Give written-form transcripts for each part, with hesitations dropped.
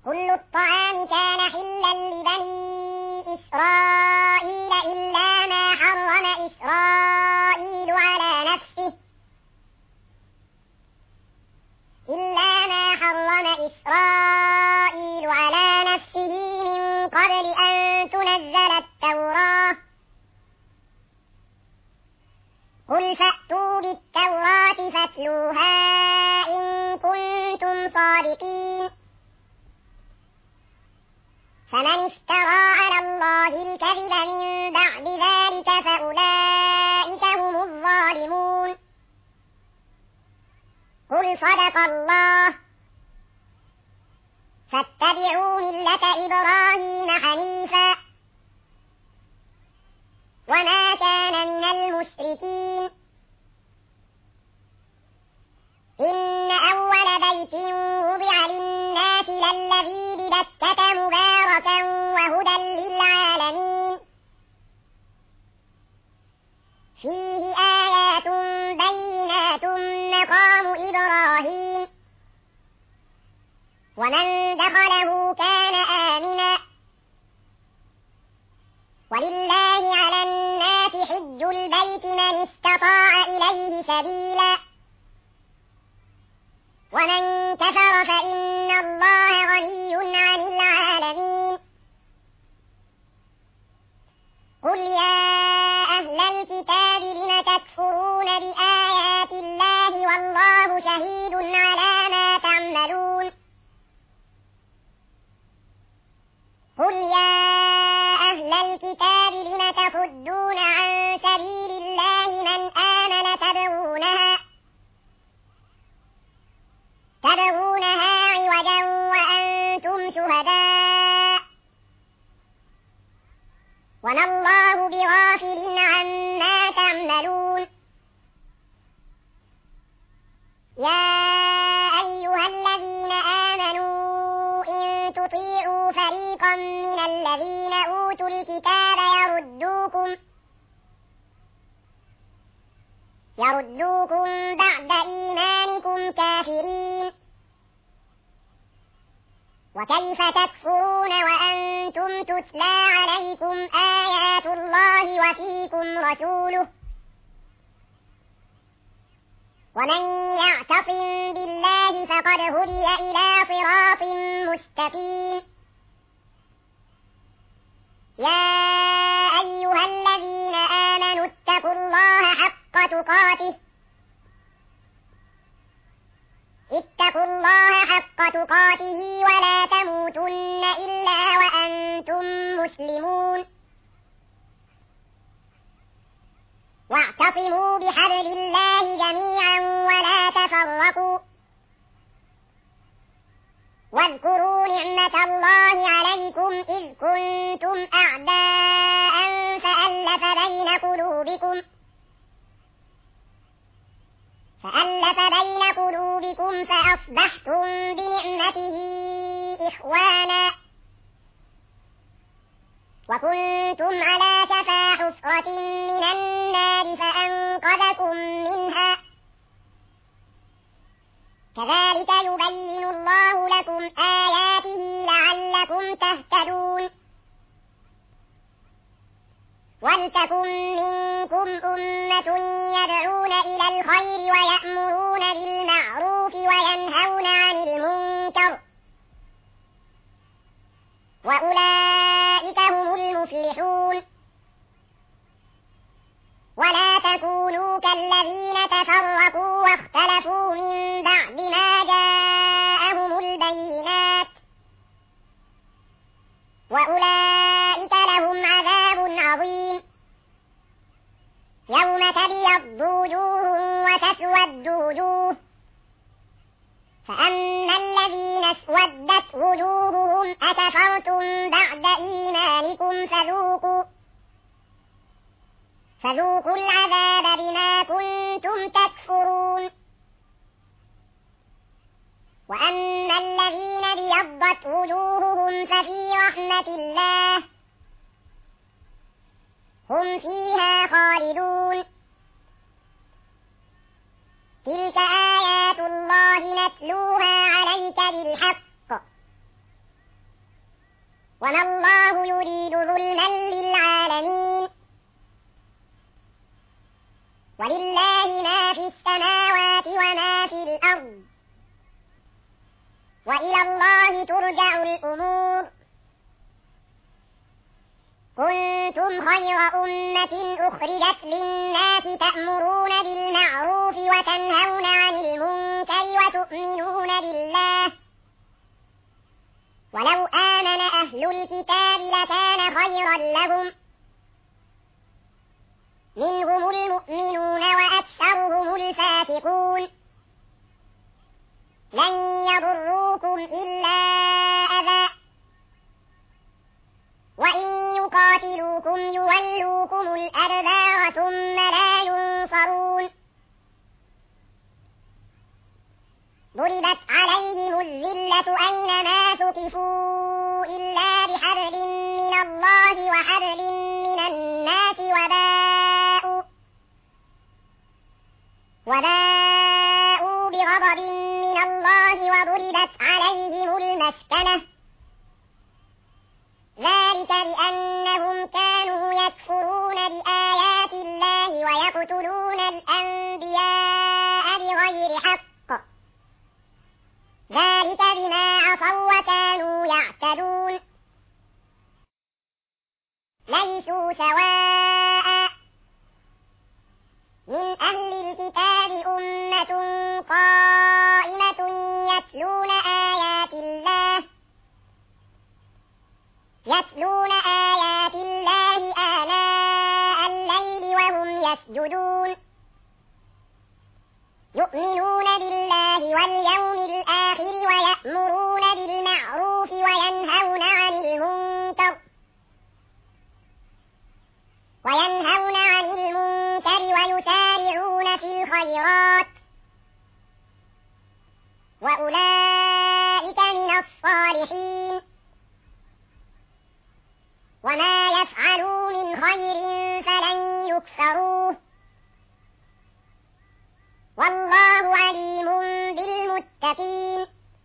كل الطعام كان حلا لبني إسرائيل إلا ما حرم إسرائيل على نفسه من قبل أن تنزل التوراة. قل فأتوا بالتوراة فاتلوها إن كنتم صادقين. فمن افترى على الله الكذب من بعد ذلك فأولئك هم الظالمون. قل صدق الله. فاتبعوا ملة إبراهيم حنيفا وما كان من المشركين. إن أول بيت وضع للناس للذي ببكة مباركا وهدى للعالمين. فيه آيات بينات مقام إبراهيم ومن دخله كان آمنا. ولله على الناس حج البيت من استطاع إليه سبيلا ومن كفر فإن الله غني عن العالمين. قل يا أهل الكتاب لم تكفرون بآيات الله والله شهيد على ما تعملون. قل يا أهل الكتاب لم تصدون عن سبيل الله من آمن تبغونها عوجا وأنتم شهداء وما الله بغافل عما تعملون. يا أيها الذين آمنوا إن تطيعوا فريقا من الذين أوتوا الكتاب يردوكم بعد إيمانكم كافرين. وكيف تكفرون وأنتم تتلى عليكم آيات الله وفيكم رسوله. ومن يعتصم بالله فقد هدي إلى صراط مستقيم. يا أيها الذين آمنوا اتقوا الله حق تقاته ولا تموتن إلا وأنتم مسلمون. واعتصموا بحبل الله جميعا ولا تفرقوا. واذكروا نعمة الله عليكم إذ كنتم أعداء فألف بين قلوبكم فأصبحتم بنعمته إخوانا وكنتم على شفا حفرة من النار فأنقذكم منها. كذلك يبين الله لكم آياته لعلكم تهتدون. ولتكن منكم أمة يدعون إلى الخير ويأمرون بالمعروف وينهون عن المنكر وأولئك هم المفلحون. ولا تكونوا كالذين تفرقوا واختلفوا من بعد ما جاءهم البينات وأولئك لهم عذاب عظيم. يوم تبيض وجوه وتسود وجوه فأما الذين اسودت وجوههم أكفرتم بعد إيمانكم فذوقوا العذاب بما كنتم تكفرون. وأما الذين ابيضت وجوههم ففي رحمة الله هم فيها خالدون. تلك آيات الله نتلوها عليك بالحق وما الله يريد ظلما للعالمين ولله ما في السماوات وما في الأرض وإلى الله ترجع الأمور كنتم خير أمة أخرجت للناس تأمرون بالمعروف وتنهون عن المنكر وتؤمنون بالله ولو آمن أهل الكتاب لكان خيرا لهم منهم المؤمنون وأكثرهم الفاسقون لن يضروكم إلا أذى وإن يقاتلوكم يولوكم الأدبار ثم لا ينصرون ضربت عليهم الذلة أينما ثقفوا إلا بحبل من الله وحبل من الناس وباءوا بغضب من الله وضربت عليهم المسكنة ذلك بأنهم كانوا يكفرون بآيات الله ويقتلون الأنبياء بغير حق ذلك بما عصوا وكانوا يعتدون ليسوا سواء من أهل الكتاب أمة قائمة يتلون آيات الله آناء الليل وهم يسجدون يؤمنون بالله واليوم الآخر ويأمرون بالمعروف وينهون عن المنكر ويسارعون في الخيرات وأولئك من الصالحين وما يفعلوا من خير فلن يكفروه والله عليم بالمتقين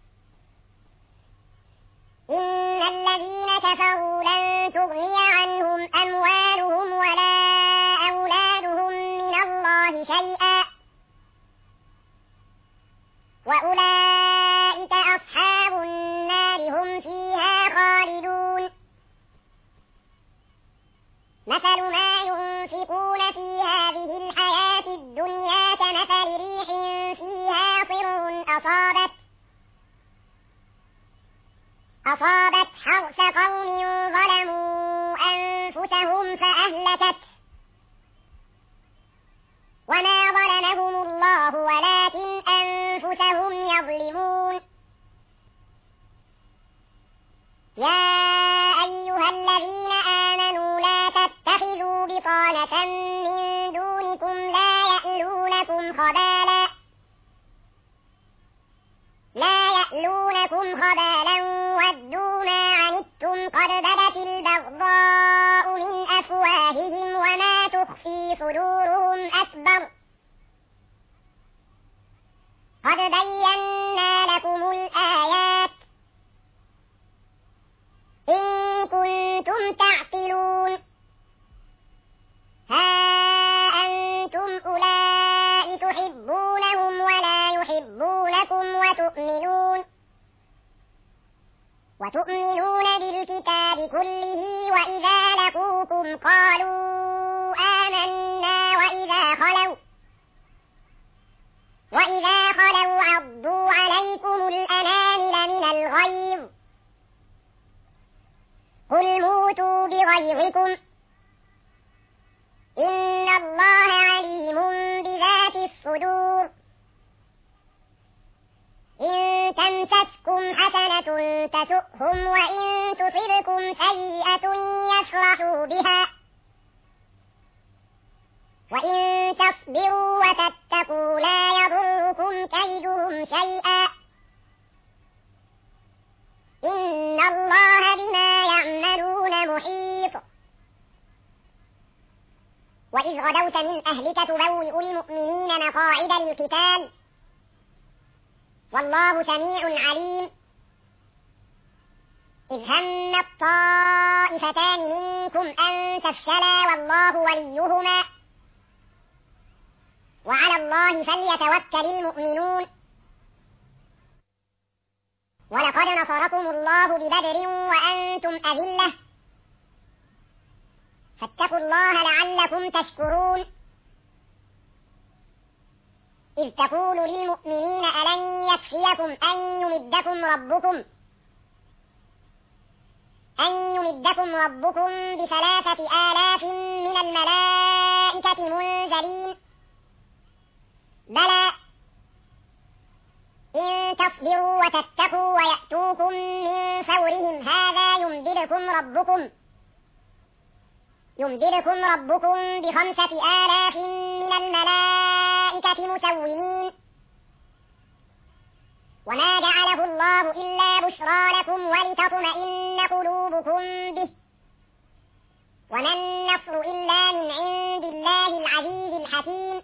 إن الذين كفروا لن تغني عنهم أموالهم ولا أولادهم من الله شيئا وأولئك أصحاب النار هم فيها خالدون مثل ما ينفقون في هذه الحياة الدنيا كمثل ريح فيها صر أصابت حرث قوم ظلموا أنفسهم فأهلكته وما ظلمهم الله ولكن أنفسهم يظلمون يا أيها الذين آمنوا لا تتخذوا بطانة من دونكم لا يألونكم خبالا ودوا ما عنتم قد بدت البغضاء من أفواههم وما تخفي صدورهم أكبر قد بينا لكم الآيات إن كنتم تعقلون ها أنتم أولئك تحبونهم ولا يحبونكم وتؤمنون بالكتاب كله وإذا لقوكم قالوا آمنا وإذا خلوا عضوا عليكم الأنامل من الغيظ قل موتوا بغيظكم إن الله عليم بذات الصدور إن تمسسكم حسنة تسؤهم وإن تصبكم سيئة يفرحوا بها وإن تصبروا وتتقوا لا يضركم كيدهم شيئا إن الله بما يعملون محيط وإذ غدوت من أهلك تبوئ المؤمنين مقاعد للقتال والله سميع عليم إذ هم الطائفتان منكم أن تفشلا والله وليهما وعلى الله فليتوكل المؤمنون. ولقد نصركم الله ببدر وأنتم أذلة فاتقوا الله لعلكم تشكرون. إذ تقول للمؤمنين ألن يكفيكم أن يمدكم ربكم ب3,000 من الملائكة منزلين بلى إن تصبروا وتتقوا ويأتوكم من فورهم هذا يمددكم ربكم ب5,000 من الملائكة مسومين وما جعله الله إلا بشرى لكم ولتطمئن قلوبكم به وما النصر إلا من عند الله العزيز الحكيم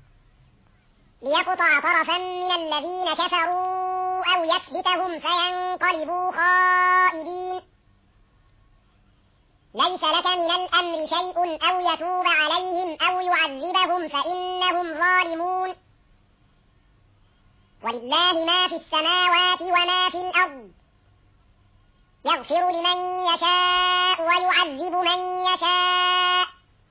ليقطع طرفا من الذين كفروا أو يكبتهم فينقلبوا خائبين. ليس لك من الأمر شيء أو يتوب عليهم أو يعذبهم فإنهم ظالمون. ولله ما في السماوات وما في الأرض يغفر لمن يشاء ويعذب من يشاء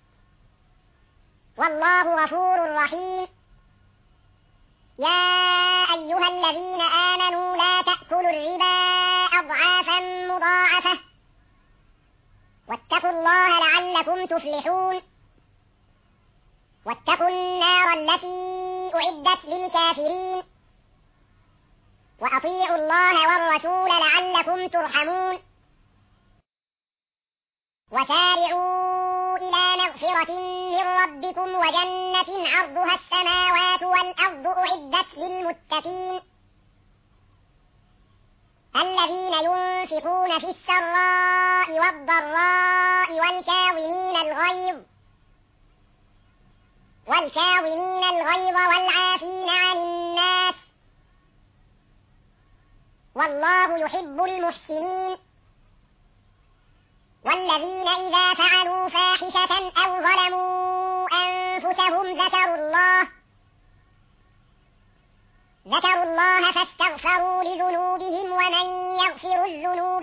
والله غفور رحيم. يا أيها الذين آمنوا لا تأكلوا الربا أضعافا مضاعفة واتقوا الله لعلكم تفلحون. واتقوا النار التي أعدت للكافرين وأطيعوا الله والرسول لعلكم ترحمون. وسارعوا إلى مغفرة من ربكم وجنة عرضها السماوات والأرض أعدت للمتقين الذين ينفقون في السراء والضراء والكاظمين الغيظ والعافين عن الناس والله يحب المحسنين. والذين إذا فعلوا فاحشة أو ظلموا أنفسهم ذكروا الله فاستغفروا لذنوبهم ومن يغفر الذنوب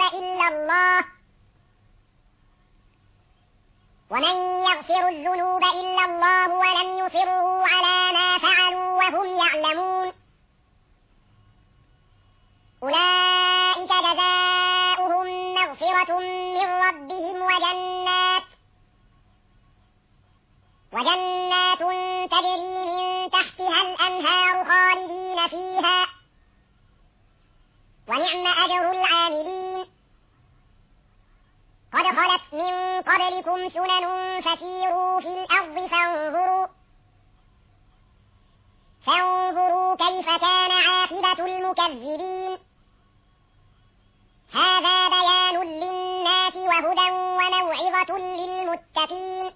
إلا الله ولم يصروا على ما فعلوا وهم يعلمون أولئك جزاؤهم مغفرة من ربهم وجنات تجري من تحتها الأنهار خالدين فيها ونعم أجر العاملين. قد خلت من قبلكم سنن فسيروا في الأرض فانظروا كيف كان عاقبة المكذبين. هذا بيان للناس وهدى وموعظة للمتقين.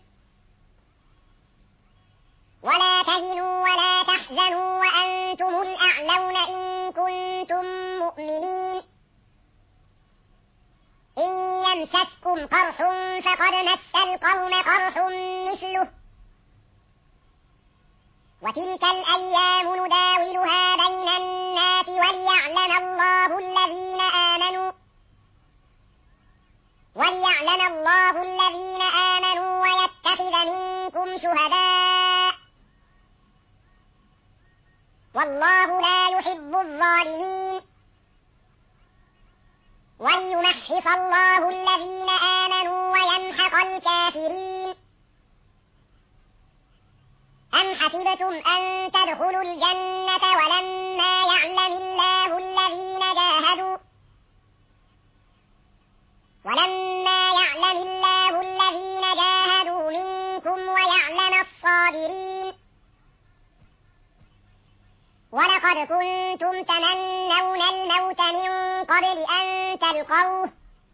ولا تهنوا ولا تحزنوا وأنتم الأعلون إن كنتم مؤمنين. إن يمسسكم قرح فقد مس القوم قرح مثله وتلك الأيام نداولها بين الناس وليعلم الله الذين آمنوا ويتخذ منكم شهداء والله لا يحب الظالمين. وليمحص الله الذين آمنوا ويمحق الكافرين. أم حسبتم أن تدخلوا الجنة ولما يعلم الله الذين جاهدوا منكم ويعلم الصابرين. ولقد كنتم تمنون الموت من قبل أن تلقوه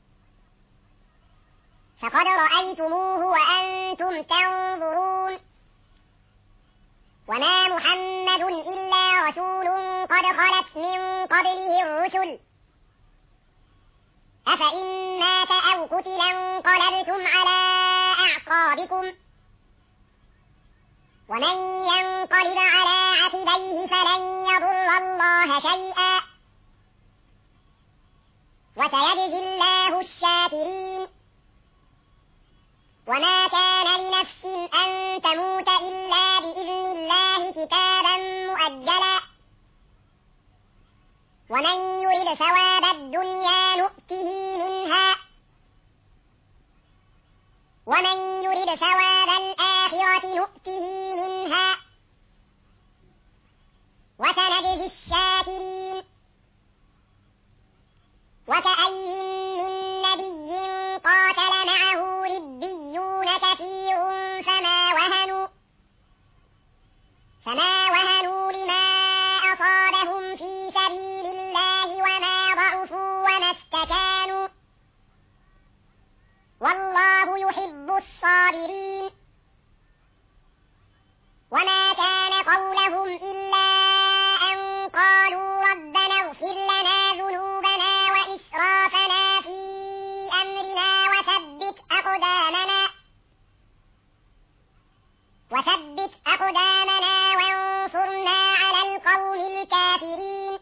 فقد رأيتموه وأنتم تنظرون. وما محمد إلا رسول قد خلت من قبله الرسل أفإن مات أو قتل انقلبتم على أعقابكم ومن ينقلب على عقبيه فلن يضر الله شيئا وسيجزي الله الشاكرين. وما كان لنفس أن تموت إلا بإذن الله كتابا مؤجلا ومن يرد ثواب الدنيا نؤته منها ومن يرد ثواب الآخرة نؤته منها وسنجزي الشاكرين. وكأي من نبي قاتل معه ربيون كثير فما وهنوا لما أصابهم في سبيل الله وما ضعفوا وما استكانوا والله يحب الصابرين. وما كان قولهم إلا أن قالوا ربنا اغفر لنا ذنوبنا وإسرافنا في أمرنا وثبت أقدامنا وانصرنا على القوم الكافرين.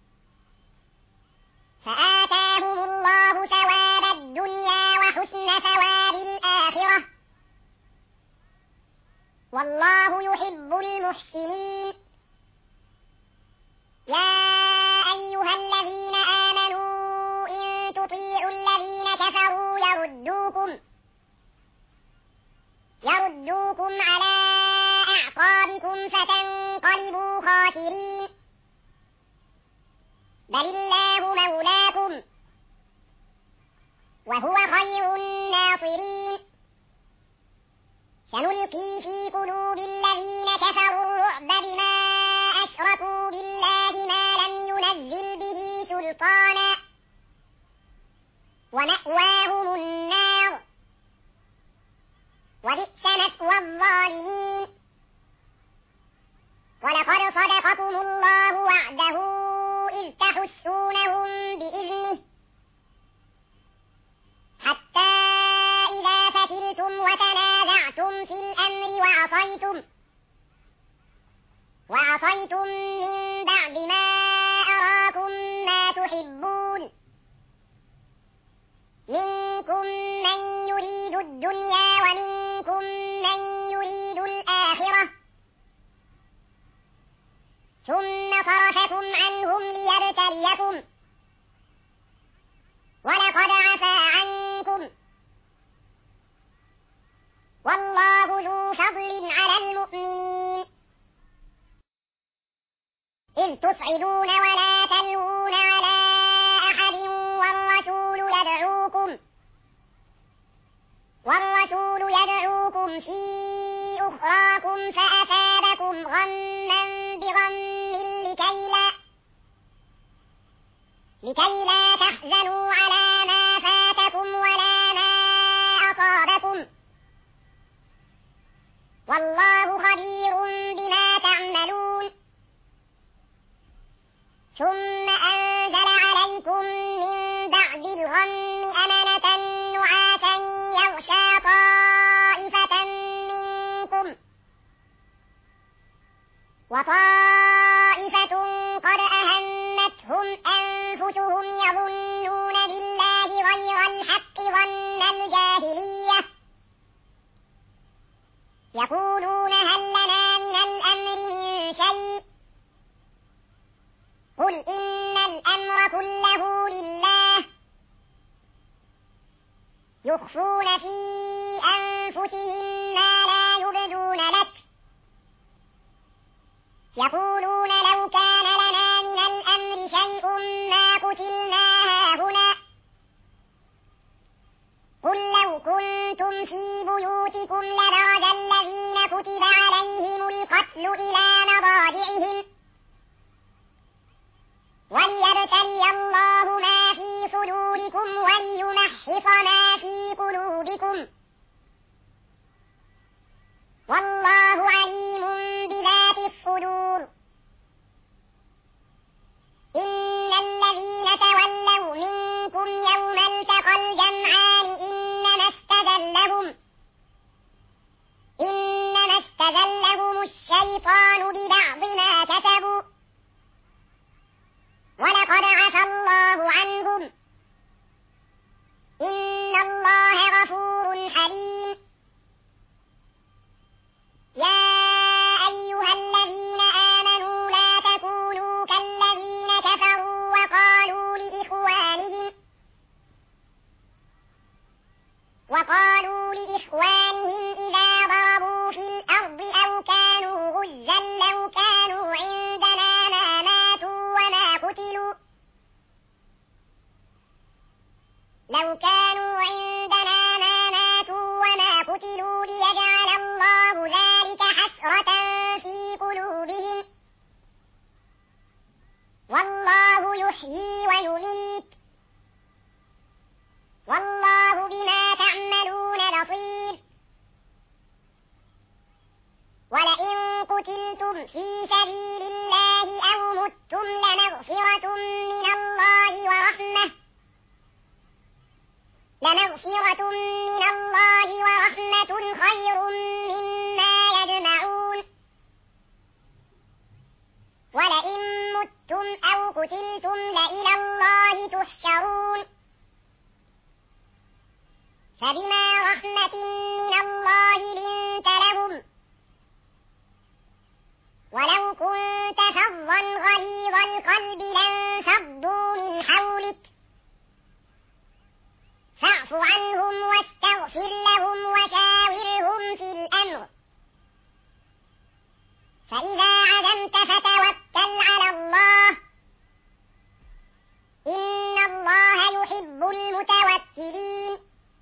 فآتاهم الله ثواب الدنيا وحسن ثواب الآخرة والله يحب المحسنين. يا أيها الذين آمنوا إن تطيعوا الذين كفروا يردوكم على أعقابكم فتنقلبوا خاسرين. بل الله مولاكم وهو خير الناصرين. سنلقي في قلوب الذين كفروا الرعب بما أشركوا بالله ما لم ينزل به سلطانا ومأواهم النار وبئس مثوى الظالمين. ولقد صدقكم الله وعده إذ تحسونهم بإذنه حتى إذا فشلتم وتنازعتم في الأمر وعصيتم من بعد ما أراكم ما تحبون منكم من يريد الدنيا ومنكم من يريد الآخرة ثم صرفكم عنهم ليبتليكم ولقد عفا عنكم والله ذو فضل على المؤمنين. إذ تصعدون ولا تلوون على أحد والرسول يدعوكم في أخراكم فأثابكم غما بغم لكي لا تحزنوا على ما فاتكم ولا ما أصابكم والله خبير بما تعملون. ثم أنزل عليكم من بعد الغم أمنة نعاسا يغشى طائفة منكم وطائفة قد أهمتهم أنفسهم يظنون بالله غير الحق ظن الجاهلية يقولون هل لنا من الأمر من شيء قل إن الأمر كله لله يخفون في أنفسهم ما لا يبدون لك يقولون لو كان لنا من الأمر شيء ما قتلنا هاهنا قل لو كنتم في بيوتكم لبرز الذين كتب عليهم القتل إلى مضاجعهم وليبتلي الله ما في صدوركم وليمحص ما في قلوبكم والله عليم بذات الصدور. إن الذين تولوا منكم يوم لو كانوا عندنا ما ماتوا وما قتلوا ليجعل الله ذلك حسرة في قلوبهم والله يحيي ويميت والله بما تعملون بصير ولئن قتلتم في سبيل الله أو متم لمغفرة من الله ورحمة خير مما يجمعون ولئن متم أو قتلتم لإلى الله تحشرون فبما رحمة من الله لنت لهم ولو كنت فظا غليظ القلب لانفضوا من حولك فاعف عنهم واستغفر لهم وشاورهم في الأمر فإذا عزمت فتوكل على الله إن الله يحب المتوكلين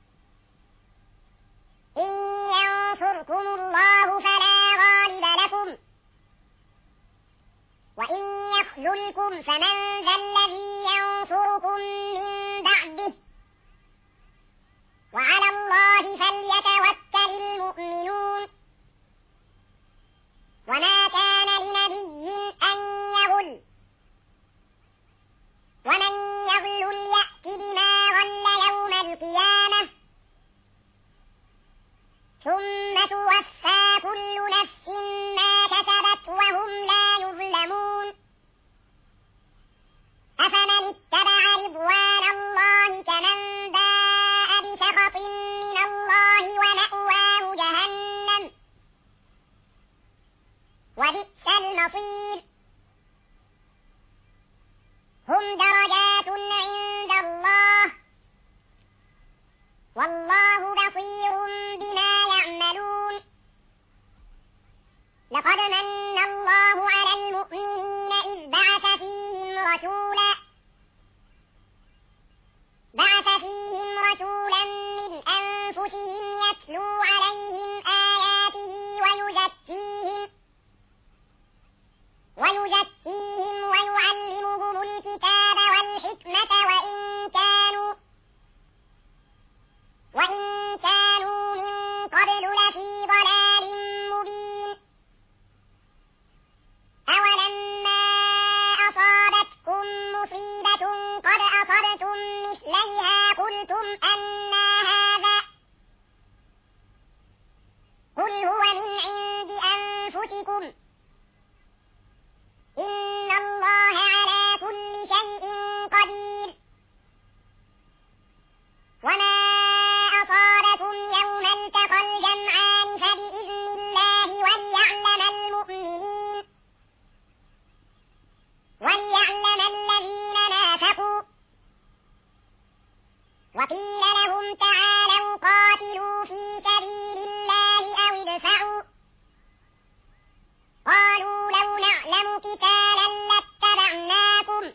إن ينصركم الله فلا غالب لكم وإن يخذلكم فمن ذا الذي ينصركم من بعده وعلى الله فليتوكل المؤمنون وما كان لنبي أن يغل ومن يغل يأت بما غل يوم القيامة ثم توفى كل نفس ما كسبت وهم لا يظلمون أفمن اتبع رضوان الله كمن باء بسخط من الله ومأواه جهنم وبئس المصير هم درجات عند الله والله بصير بما يعملون لقد من الله على المؤمنين إذ بعث فيهم رسولا من أنفسهم يتلو عليهم آياته ويزكيهم ويعلمهم الكتاب والحكمة وإن كانوا من قبل لفي ضلال مبين أولما أصابتكم مصيبة قد أصبتم مثليها قلتم أنى هذا قل هو من عند أنفسكم إن الله على كل شيء قدير وما أصابكم يوم التقى الجمعان فبإذن الله وليعلم الذين نافقوا وقيل لهم تعالوا قاتلوا في سبيل الله أو ادفعوا قالوا لو نعلم قتالا لاتبعناكم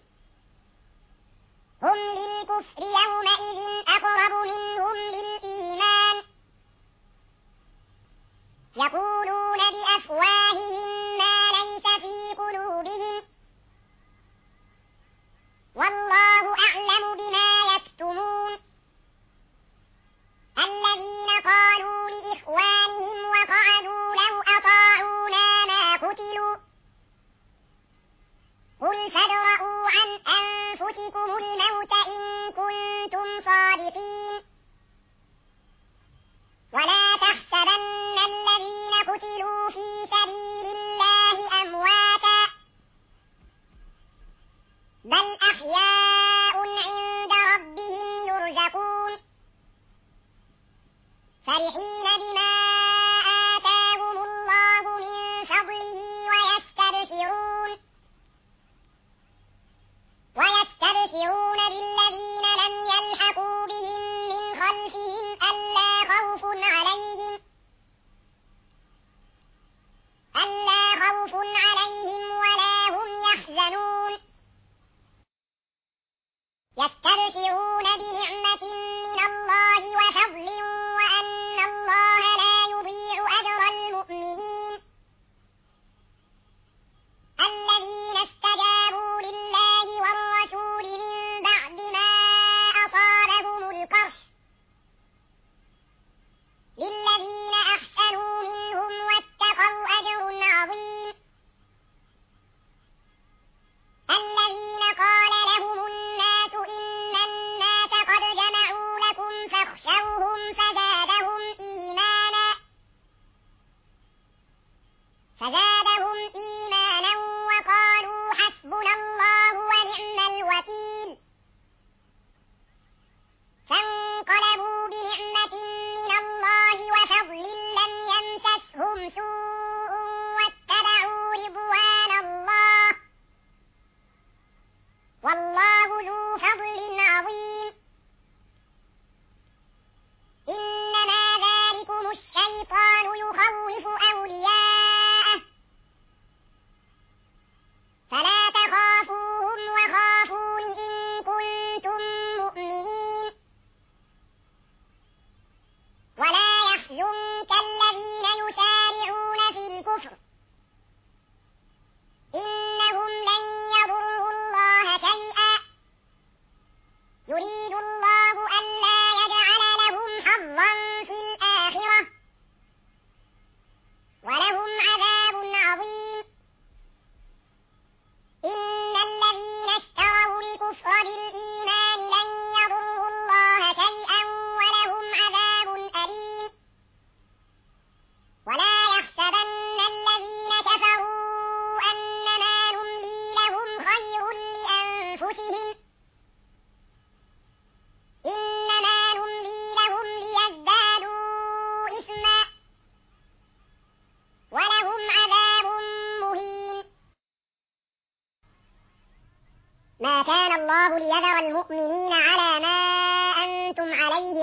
هم للكفر يومئذ أقرب منهم للإيمان يقولون بأفواههم ما ليس في قلوبهم والله أعلم بما يكتمون الذين قالوا لإخوانهم وقعدوا لو أطاعونا ما قتلوا قل فادرءوا عن أنفسكم الموت إن كنتم صادقين ولا تحسبن الذين قتلوا في سبيل الله أمواتا بل أحياء عند ربهم يرزقون فرحين بما آتاهم الله من فضله ويستبشرون بالذين لم يلحقوا بهم من خلفهم ألا خوف عليهم ولا هم يحزنون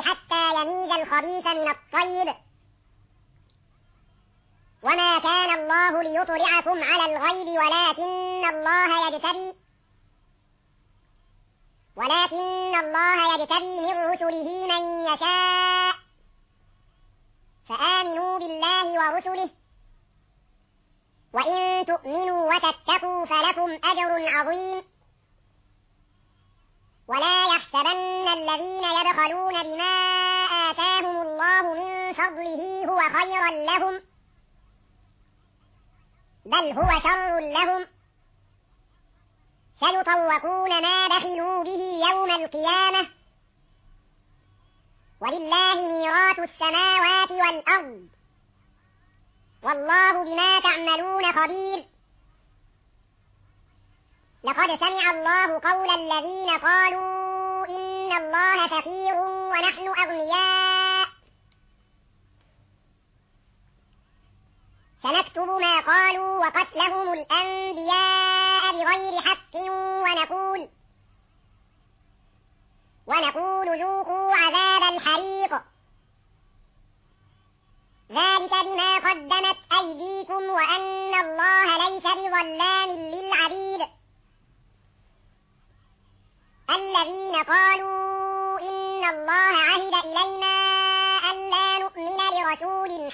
حتى يميز الخبيث من الطيب. وما كان الله ليطلعكم على الغيب ولكن الله يجتبي من رسله من يشاء، فآمنوا بالله ورسله، وإن تؤمنوا وتتقوا فلكم أجر عظيم. ولا يحسبن الذين يبخلون بما آتاهم الله من فضله هو خيرا لهم، بل هو شر لهم، سيطوقون ما بخلوا به يوم القيامة، ولله ميراث السماوات والأرض، والله بما تعملون خبير. لقد سمع الله قول الذين قالوا إن الله فقير ونحن أغنياء، سنكتب ما قالوا وقتلهم الأنبياء بغير حق، ونقول ذوقوا عذاب الحريق، ذلك بما قدمت أيديكم وأن الله ليس بظلام للعبيد. الذين قالوا إن الله عهد إلينا ألا نؤمن لرسول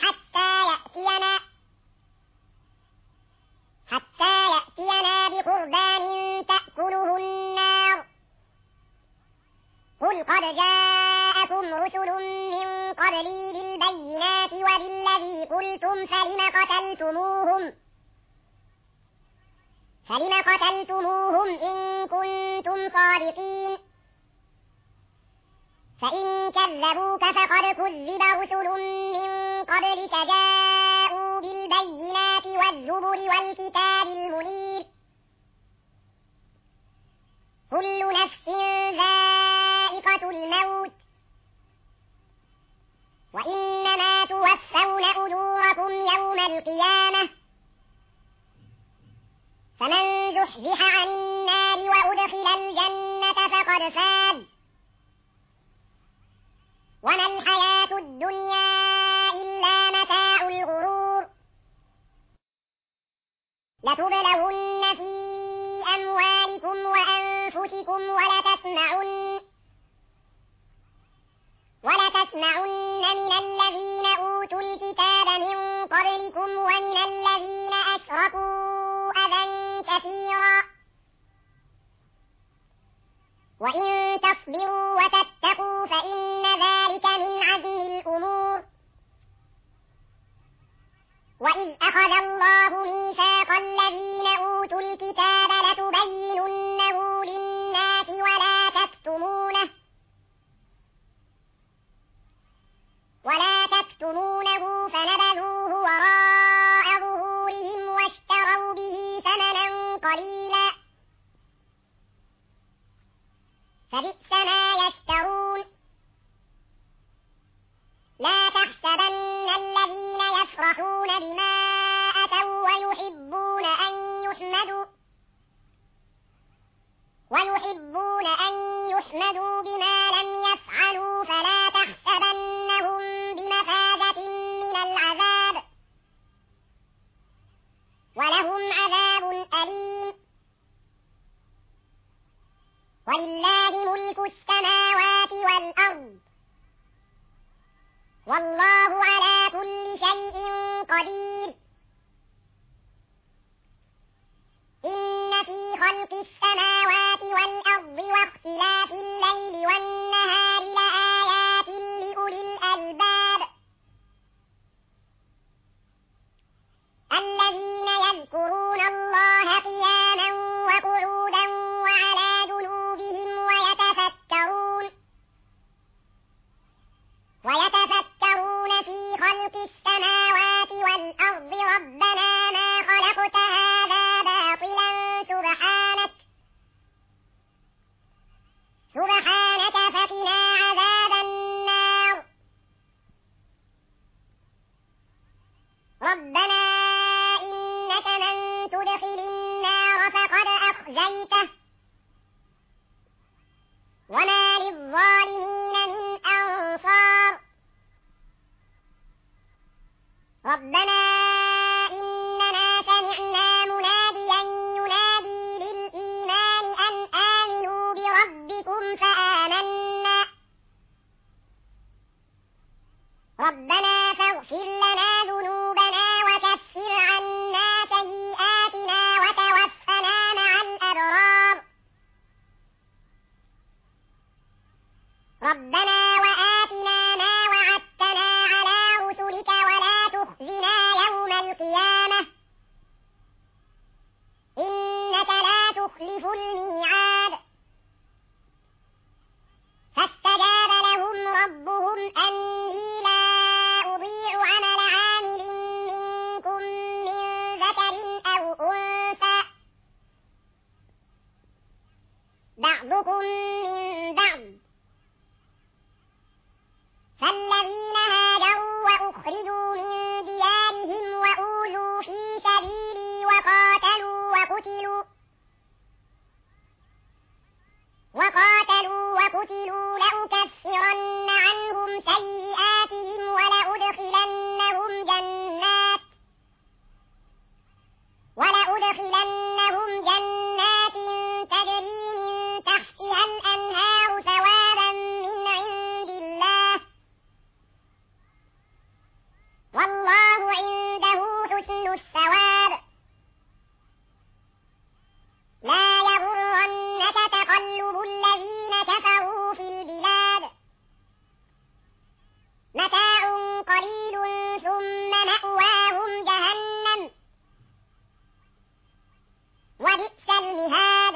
حتى يأتينا بقربان تأكله النار، قل قد جاءكم رسل من قبلي بالبينات وبالذي قلتم فلم قتلتموهم إن كنتم صادقين. فإن كذبوك فقد كذب رسل من قبلك جاءوا بالبينات والزبر والكتاب المنير. كل نفس ذائقة الموت، وإنما توفون أجوركم يوم القيامة، فمن زحزح عن النار وأدخل الجنة فقد فاز، وما الحياة الدنيا إلا متاع الغرور. لتبلغن في أموالكم وأنفسكم ولتسمعن من الذين أوتوا الكتاب من قبلكم ومن الذين أشركوا أذى كثيرا، وإن تصبروا وتتقوا فإن ذلك من عزم الأمور. وإذ أخذ الله ميثاق الذين أوتوا الكتاب لتبيننه للناس ولا تكتمونه فنبذوه وراء ظهورهم واشتروا به ثمنا قليلا، فبئس ما يشترون. لا تحسبن الذين يفرحون بما أتوا ويحبون أن يحمدوا بما لم يفعلوا، فلا تحسبنهم بمفازة من العذاب، ولهم عذاب أليم. ولله ملك السماوات والأرض، والله على كل شيء قدير. إن في خلق السماوات والأرض واختلاف الليل والنهار لآيات لأولي الألباب، الذين يذكرون الله قياما وقعودا وعلى جنوبهم ويتفكرون في خلق السماوات والأرض ربنا ما خلقت هذا باطلا سبحانك فقنا عذاب ربنا إننا سمعنا مناديا ينادي للإيمان أن آمنوا بربكم فآمنا ربنا فاغفر لنا ذنوبنا وكفر عنا سيئاتنا وتوفنا مع الأبرار ربنا وآتنا ما وعدتنا على رسلك ولا تخزنا يوم القيامة إنك لا تخلف الميعاد فاستجاب لهم ربهم أني لا أضيع عمل عامل منكم من ذكر أو أنثى بعضكم من بعض فالذين هاجروا وأخرجوا من ديارهم وأوذوا في سبيلي وقتلوا لأكفرن عنهم سيئاتهم ولأدخلنهم جنات تجري من تحتها الأنهار ثوابا من عند الله والله عنده حسن الثواب لا يغرنك تقلب الذين كفروا في البلاد متاع قليل ثم مأواهم جهنم وبئس المهاد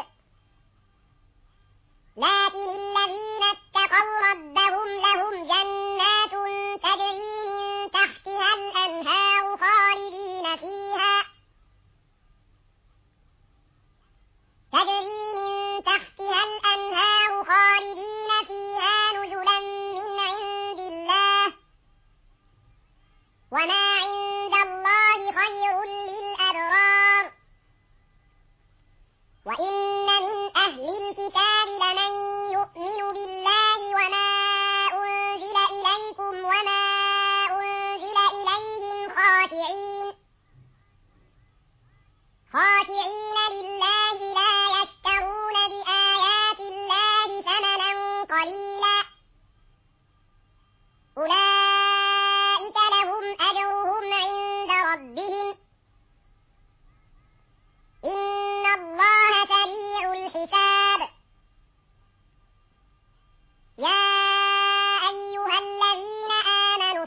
لكن الذين اتقوا ربهم لهم جنات تجري من تحتها الأنهار خالدين فيها نزلا من عند الله وما عند الله خير للأبرار وإن من أهل الكتاب لمن يؤمن بالله وما أنزل إليكم وما أنزل إليهم خاشعين لله لا يشترون بآيات الله ثمنا قليلا أولئك لهم أجرهم عند ربهم إن الله سريع الحساب يا أيها الذين آمنوا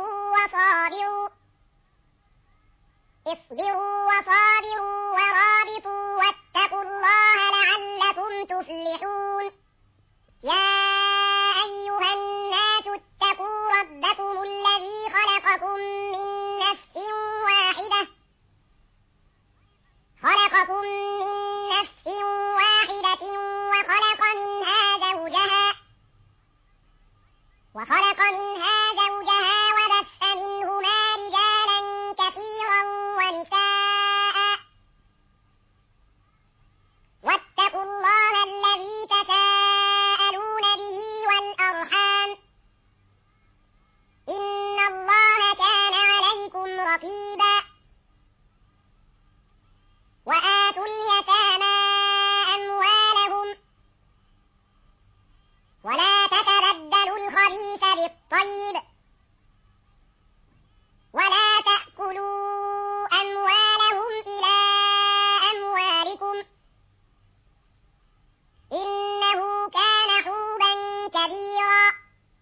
اصبروا وصابروا ورابطوا واتقوا الله لعلكم تفلحون يا أيها الناس اتقوا ربكم الذي خلقكم من نفس واحدة وخلق منها زوجها وبث منهما رجالا كثيرا ونساء واتقوا الله الذي تساءلون به والأرحام إن الله كان عليكم رقيبا وآتوا اليتامى أموالهم ولا تتبدلوا الخبيث بالطيب ولا تأكلوا أموالهم إلى أموالكم إنه كان حوبا كبيرا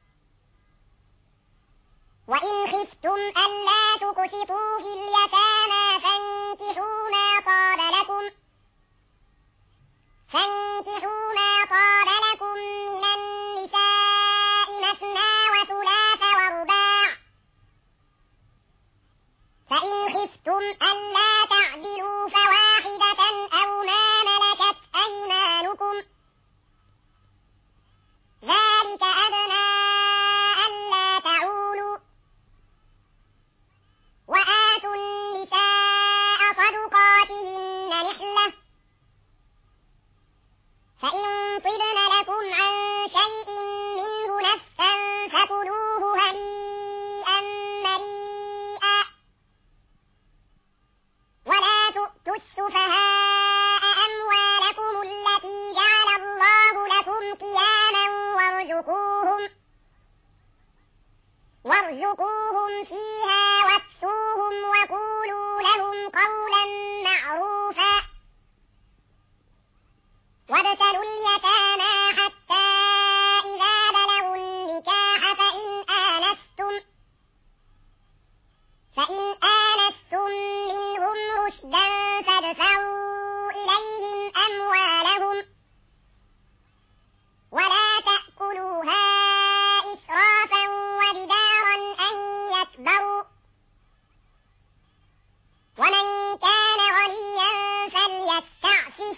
وإن خفتم ألا تقسطوا في اليتامى فانكحوا ما طاب لكم من النساء مثنى وثلاث ورباع فإن خفتم ألا تعدلوا فواحدة أو ما ملكت أيمانكم ذلك أدنى ألا تعولوا وآتوا النساء صدقاتهن نحلة فإن طبن لكم عن شيء منه نفسا فكلوه هنيئا مريئا فارزقوهم فيها واكسوهم وقولوا لهم قولا معروفا وابتلوا اليتامى حتى إذا بلغوا النكاح فإن آنستم منهم رشدا فادفعوا إليهم أموالهم ولا تأكلوها إسرافا وبدارا أن يكبروا ومن كان غنيا فليستعفف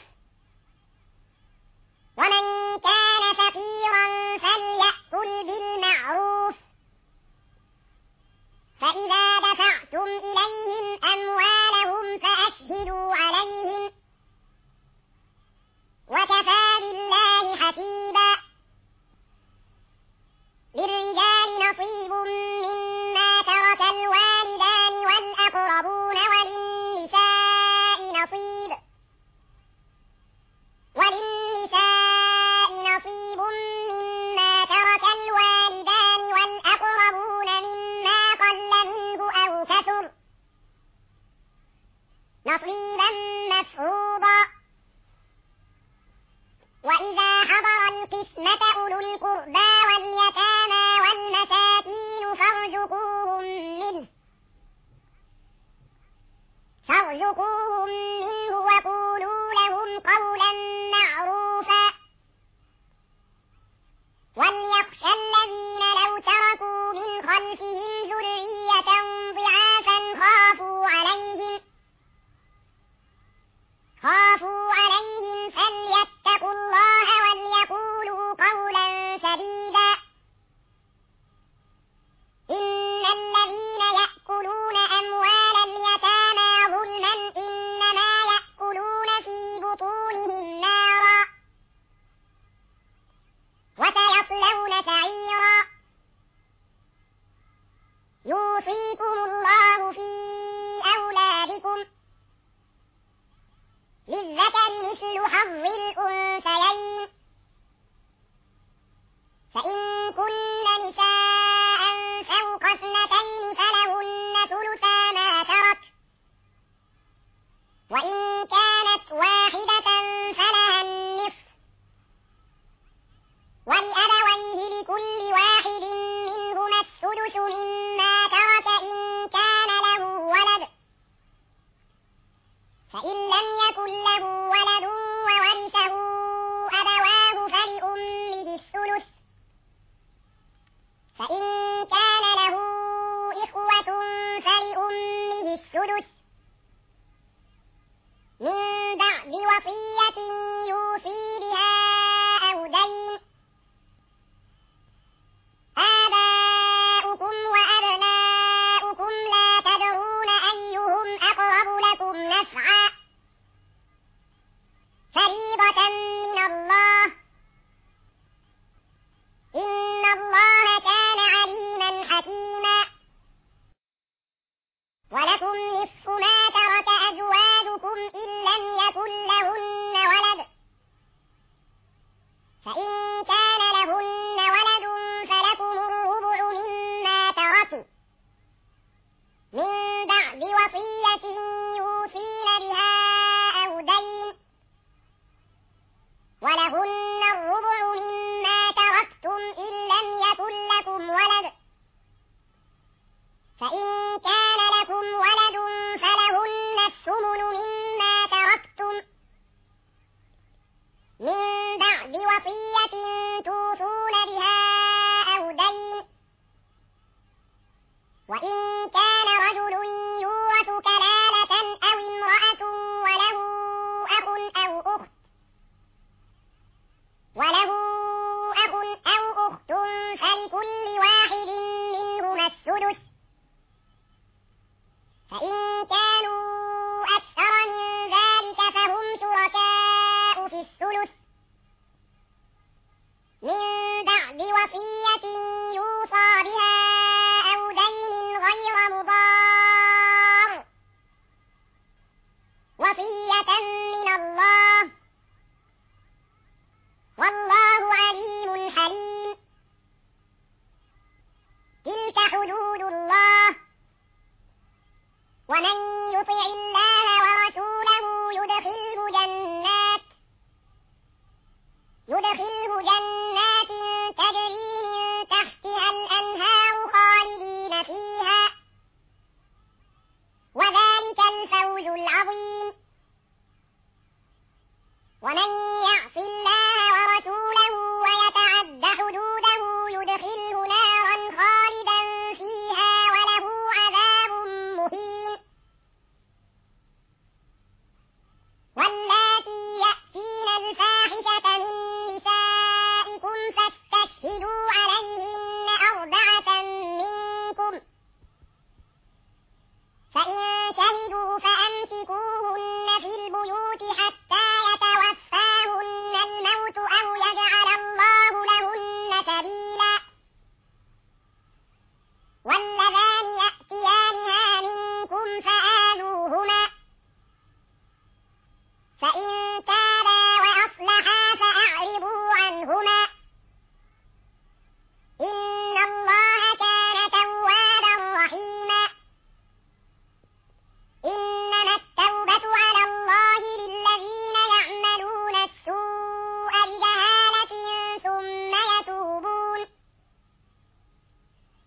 ومن كان فقيرا فليأكل بالمعروف فإذا دفعتم إليهم أموالهم فأشهدوا عليهم وكفى بالله حسيبا للرجال نصيب مما ترك الوالدان والأقربون وللنساء نصيب مما ترك الوالدان والأقربون مما قل منه أو كثر نصيبا مفروضا وإذا حضر القسمة أولو القربى واليتامى والمساكين فارزقوهم منه وقولوا لهم قولا معروفا وليخشى الذين لو تركوا من خلفهم ذرية ضعافا خافوا عليهم فليتقوا الله وليقولوا قولا سديدا إن الذين يأكلون أموال اليتامى ظلما إنما يأكلون في بطونهم نارا وسيصلون سعيرا يوصيكم الله في أولادكم للذكر مثل حظ الأنثيين فإن كن نساء فوق اثنتين فلهن ثلثا ما ترك وإن كانت واحدة فلها النصف ولأبويه لكل واحد منهما السدس مما ترك إن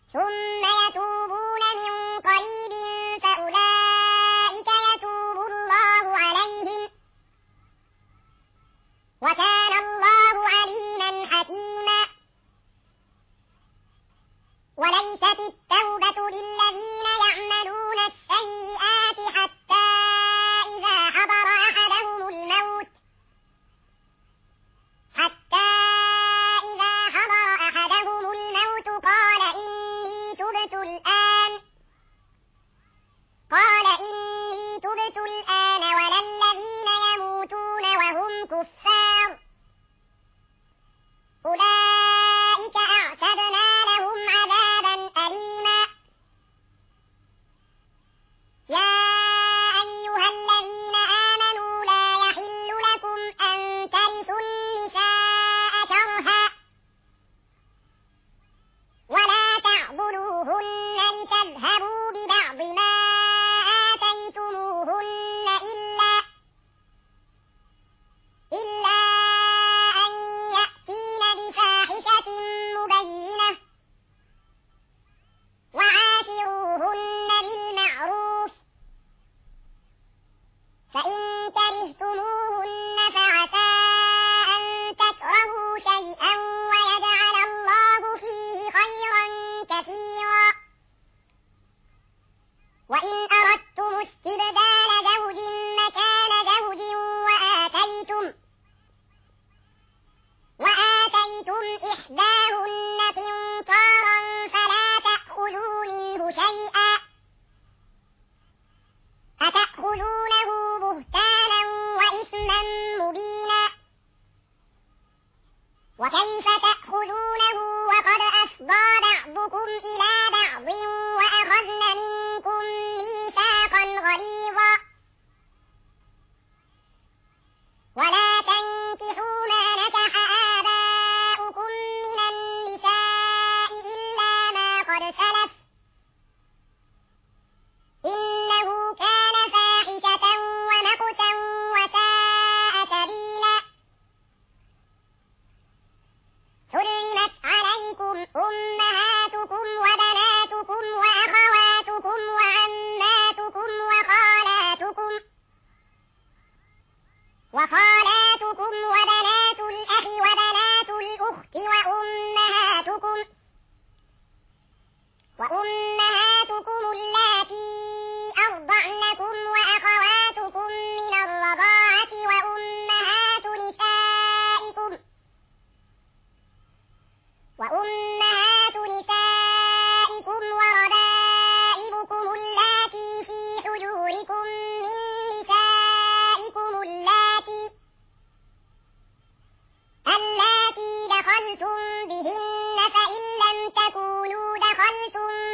ثم يتوبون من قريب فأولئك يتوب الله عليهم وكان الله عليما حكيما وليست التوبة للذين يعملون السيئات حتى إذا حضر أحدهم الموت قال إني تبت الآن ولا الذين يموتون وهم كفار أولئك أعتدنا لهم عذابا أليما يا أيها الذين آمنوا لا يحل لكم أن ترثوا النساء كرها ولا تعضلوهن لتذهبوا ببعض ما آتيتموهن إلا أن يأتين بفاحشة مبينة وعاشروهن بالمعروف فإن كرهتموهن فعسى أن تكرهوا شيئا ويجعل الله فيه خيرا كثيرا وإن أردتم استبدال زوج مكان زوج وآتيتم إحداهن قنطارا فلا تأخذوا منه شيئا أتأخذونه بهتانا وإثما مبينا وكيف تأخذونه وقد أفضى بعضكم إلى بعض وأخذن منكم ميثاقا غليظا ولا تنكحوا ما نكح آباؤكم من النساء إلا ما قد سلف إنه كان فاحشة ومقتا وساء سبيلا حرمت عليكم أمهاتكم وبناتكم وأخواتكم وعماتكم وخالاتكم وبنات الأخ وبنات الأخت وأمهاتكم اللاتي أرضعنكم وأخواتكم من الرضاعة وأمهات نسائكم وربائبكم اللاتي في حجوركم من نسائكم اللاتي دخلتم بهن فإن لم تكونوا دخلتم